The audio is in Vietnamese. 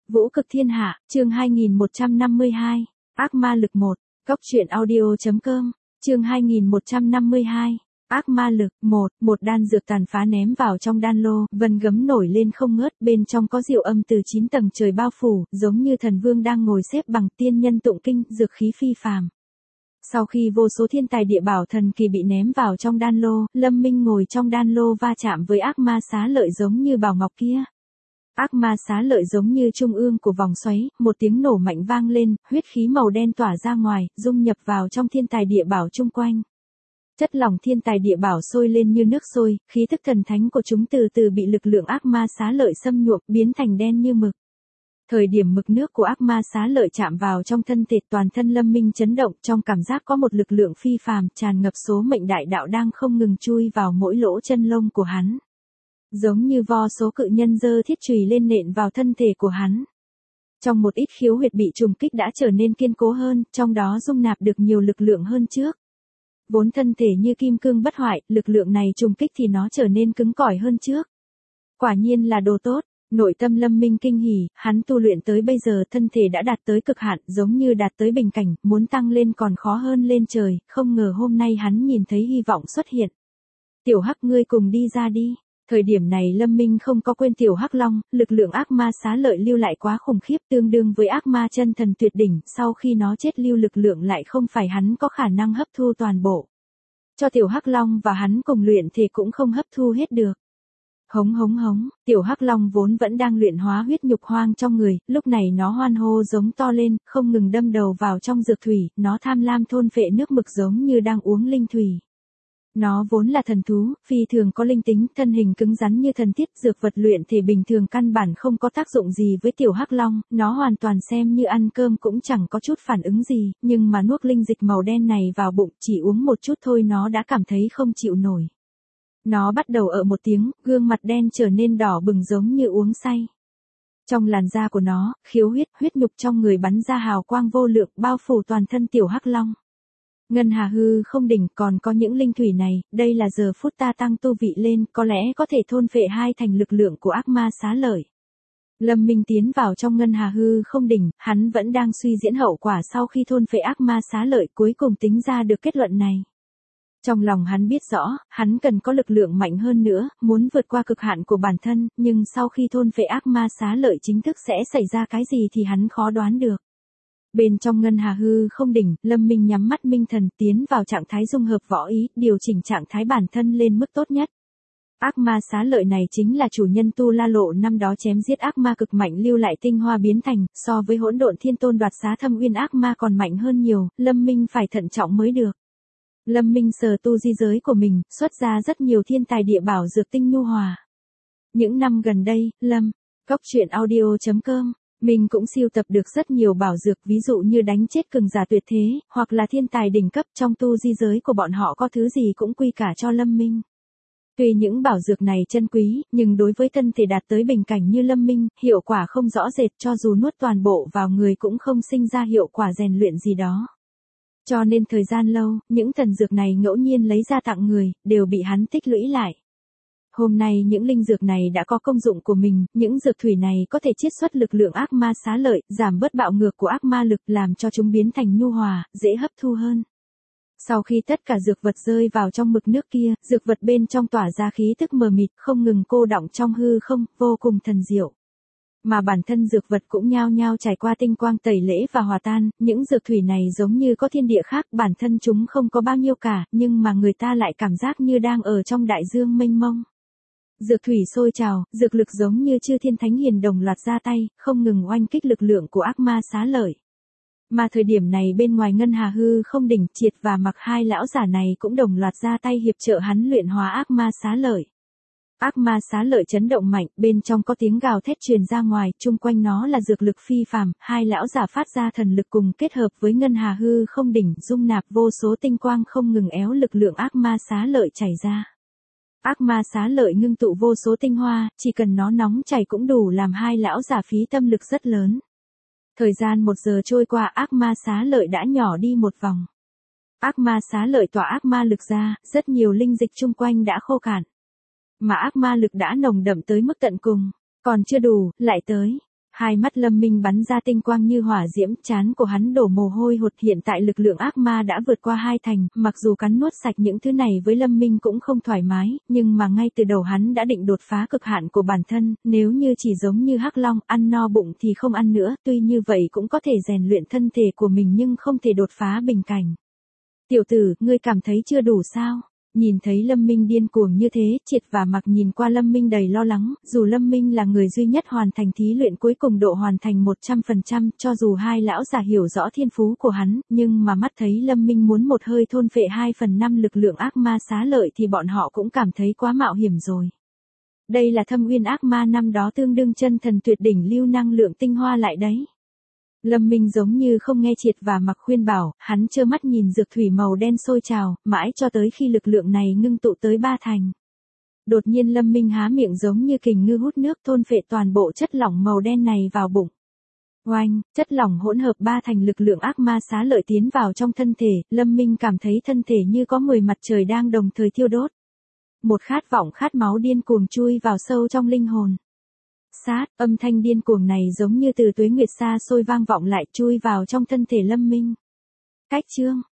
Vũ cực thiên hạ, chương 2152, ác ma lực 1, Cóc truyện audio.com, chương 2152, ác ma lực 1, một đan dược tàn phá ném vào trong đan lô, vân gấm nổi lên không ngớt, bên trong có diệu âm từ 9 tầng trời bao phủ, giống như thần vương đang ngồi xếp bằng tiên nhân tụng kinh, dược khí phi phàm. Sau khi vô số thiên tài địa bảo thần kỳ bị ném vào trong đan lô, Lâm Minh ngồi trong đan lô va chạm với ác ma xá lợi giống như bảo ngọc kia. Ác ma xá lợi giống như trung ương của vòng xoáy, một tiếng nổ mạnh vang lên, huyết khí màu đen tỏa ra ngoài, dung nhập vào trong thiên tài địa bảo chung quanh. Chất lỏng thiên tài địa bảo sôi lên như nước sôi, khí thức thần thánh của chúng từ từ bị lực lượng ác ma xá lợi xâm nhuộm, biến thành đen như mực. Thời điểm mực nước của ác ma xá lợi chạm vào trong thân thể, toàn thân Lâm Minh chấn động, trong cảm giác có một lực lượng phi phàm tràn ngập số mệnh đại đạo đang không ngừng chui vào mỗi lỗ chân lông của hắn. Giống như vô số cự nhân giơ thiết chùy lên nện vào thân thể của hắn. Trong một ít khiếu huyệt bị trùng kích đã trở nên kiên cố hơn, trong đó dung nạp được nhiều lực lượng hơn trước. Vốn thân thể như kim cương bất hoại, lực lượng này trùng kích thì nó trở nên cứng cỏi hơn trước. Quả nhiên là đồ tốt. Nội tâm Lâm Minh kinh hỉ, hắn tu luyện tới bây giờ thân thể đã đạt tới cực hạn, giống như đạt tới bình cảnh, muốn tăng lên còn khó hơn lên trời, không ngờ hôm nay hắn nhìn thấy hy vọng xuất hiện. Tiểu Hắc, ngươi cùng đi ra đi. Thời điểm này Lâm Minh không có quên Tiểu Hắc Long, lực lượng ác ma xá lợi lưu lại quá khủng khiếp, tương đương với ác ma chân thần tuyệt đỉnh, sau khi nó chết lưu lực lượng lại không phải hắn có khả năng hấp thu toàn bộ. Cho Tiểu Hắc Long và hắn cùng luyện thể cũng không hấp thu hết được. Hống hống hống, Tiểu Hắc Long vốn vẫn đang luyện hóa huyết nhục hoang trong người, lúc này nó hoan hô giống to lên, không ngừng đâm đầu vào trong dược thủy, nó tham lam thôn phệ nước mực giống như đang uống linh thủy. Nó vốn là thần thú, phi thường có linh tính, thân hình cứng rắn như thần thiết, dược vật luyện thể bình thường căn bản không có tác dụng gì với Tiểu Hắc Long, nó hoàn toàn xem như ăn cơm cũng chẳng có chút phản ứng gì, nhưng mà nuốt linh dịch màu đen này vào bụng, chỉ uống một chút thôi nó đã cảm thấy không chịu nổi. Nó bắt đầu ợ một tiếng, gương mặt đen trở nên đỏ bừng giống như uống say. Trong làn da của nó, khiếu huyết nhục trong người bắn ra hào quang vô lượng bao phủ toàn thân Tiểu Hắc Long. Ngân Hà hư không đỉnh còn có những linh thủy này, đây là giờ phút ta tăng tu vị lên, có lẽ có thể thôn phệ hai thành lực lượng của ác ma xá lợi. Lâm Minh tiến vào trong Ngân Hà hư không đỉnh, hắn vẫn đang suy diễn hậu quả sau khi thôn phệ ác ma xá lợi, cuối cùng tính ra được kết luận này. Trong lòng hắn biết rõ, hắn cần có lực lượng mạnh hơn nữa, muốn vượt qua cực hạn của bản thân, nhưng sau khi thôn phệ ác ma xá lợi chính thức sẽ xảy ra cái gì thì hắn khó đoán được. Bên trong Ngân Hà hư không đỉnh, Lâm Minh nhắm mắt minh thần tiến vào trạng thái dung hợp võ ý, điều chỉnh trạng thái bản thân lên mức tốt nhất. Ác ma xá lợi này chính là chủ nhân Tu La Lộ năm đó chém giết ác ma cực mạnh lưu lại tinh hoa biến thành, so với Hỗn Độn Thiên Tôn đoạt xá thâm uyên ác ma còn mạnh hơn nhiều, Lâm Minh phải thận trọng mới được. Lâm Minh sờ tu di giới của mình, xuất ra rất nhiều thiên tài địa bảo dược tinh nhu hòa. Những năm gần đây, Cóc truyện audio.com, mình cũng sưu tập được rất nhiều bảo dược, ví dụ như đánh chết cường giả tuyệt thế, hoặc là thiên tài đỉnh cấp, trong tu di giới của bọn họ có thứ gì cũng quy cả cho Lâm Minh. Tuy những bảo dược này chân quý, nhưng đối với thân thể đạt tới bình cảnh như Lâm Minh, hiệu quả không rõ rệt, cho dù nuốt toàn bộ vào người cũng không sinh ra hiệu quả rèn luyện gì đó. Cho nên thời gian lâu, những thần dược này ngẫu nhiên lấy ra tặng người, đều bị hắn tích lũy lại. Hôm nay những linh dược này đã có công dụng của mình, những dược thủy này có thể chiết xuất lực lượng ác ma xá lợi, giảm bớt bạo ngược của ác ma lực, làm cho chúng biến thành nhu hòa, dễ hấp thu hơn. Sau khi tất cả dược vật rơi vào trong mực nước kia, dược vật bên trong tỏa ra khí tức mờ mịt, không ngừng cô đọng trong hư không, vô cùng thần diệu. Mà bản thân dược vật cũng nhao nhao trải qua tinh quang tẩy lễ và hòa tan, những dược thủy này giống như có thiên địa khác, bản thân chúng không có bao nhiêu cả, nhưng mà người ta lại cảm giác như đang ở trong đại dương mênh mông. Dược thủy sôi trào, dược lực giống như chư thiên thánh hiền đồng loạt ra tay, không ngừng oanh kích lực lượng của ác ma xá lợi. Mà thời điểm này bên ngoài Ngân Hà hư không đỉnh, Triệt và Mặc hai lão giả này cũng đồng loạt ra tay hiệp trợ hắn luyện hóa ác ma xá lợi. Ác ma xá lợi chấn động mạnh, bên trong có tiếng gào thét truyền ra ngoài, chung quanh nó là dược lực phi phàm, hai lão giả phát ra thần lực cùng kết hợp với Ngân Hà hư không đỉnh, dung nạp vô số tinh quang không ngừng éo lực lượng ác ma xá lợi chảy ra. Ác ma xá lợi ngưng tụ vô số tinh hoa, chỉ cần nó nóng chảy cũng đủ làm hai lão giả phí tâm lực rất lớn. Thời gian 1 giờ trôi qua, ác ma xá lợi đã nhỏ đi một vòng. Ác ma xá lợi tỏa ác ma lực ra, rất nhiều linh dịch chung quanh đã khô cạn. Mà ác ma lực đã nồng đậm tới mức tận cùng, còn chưa đủ, lại tới. Hai mắt Lâm Minh bắn ra tinh quang như hỏa diễm, trán của hắn đổ mồ hôi hột, hiện tại lực lượng ác ma đã vượt qua 2 thành, mặc dù cắn nuốt sạch những thứ này với Lâm Minh cũng không thoải mái, nhưng mà ngay từ đầu hắn đã định đột phá cực hạn của bản thân, nếu như chỉ giống như Hắc Long, ăn no bụng thì không ăn nữa, tuy như vậy cũng có thể rèn luyện thân thể của mình nhưng không thể đột phá bình cảnh. Tiểu tử, ngươi cảm thấy chưa đủ sao? Nhìn thấy Lâm Minh điên cuồng như thế, Triệt và Mặc nhìn qua Lâm Minh đầy lo lắng, dù Lâm Minh là người duy nhất hoàn thành thí luyện cuối cùng độ hoàn thành 100%, cho dù hai lão già hiểu rõ thiên phú của hắn, nhưng mà mắt thấy Lâm Minh muốn một hơi thôn phệ 2/5 lực lượng ác ma xá lợi thì bọn họ cũng cảm thấy quá mạo hiểm rồi. Đây là thâm uyên ác ma năm đó tương đương chân thần tuyệt đỉnh lưu năng lượng tinh hoa lại đấy. Lâm Minh giống như không nghe Triệt và Mặc khuyên bảo, hắn trơ mắt nhìn dược thủy màu đen sôi trào, mãi cho tới khi lực lượng này ngưng tụ tới 3 thành. Đột nhiên Lâm Minh há miệng giống như kình ngư hút nước, thôn phệ toàn bộ chất lỏng màu đen này vào bụng. Oanh, chất lỏng hỗn hợp 3 thành lực lượng ác ma xá lợi tiến vào trong thân thể, Lâm Minh cảm thấy thân thể như có 10 mặt trời đang đồng thời thiêu đốt. Một khát vọng khát máu điên cuồng chui vào sâu trong linh hồn. Sát, âm thanh điên cuồng này giống như từ tuế nguyệt xa xôi vang vọng lại, chui vào trong thân thể Lâm Minh. Cách chương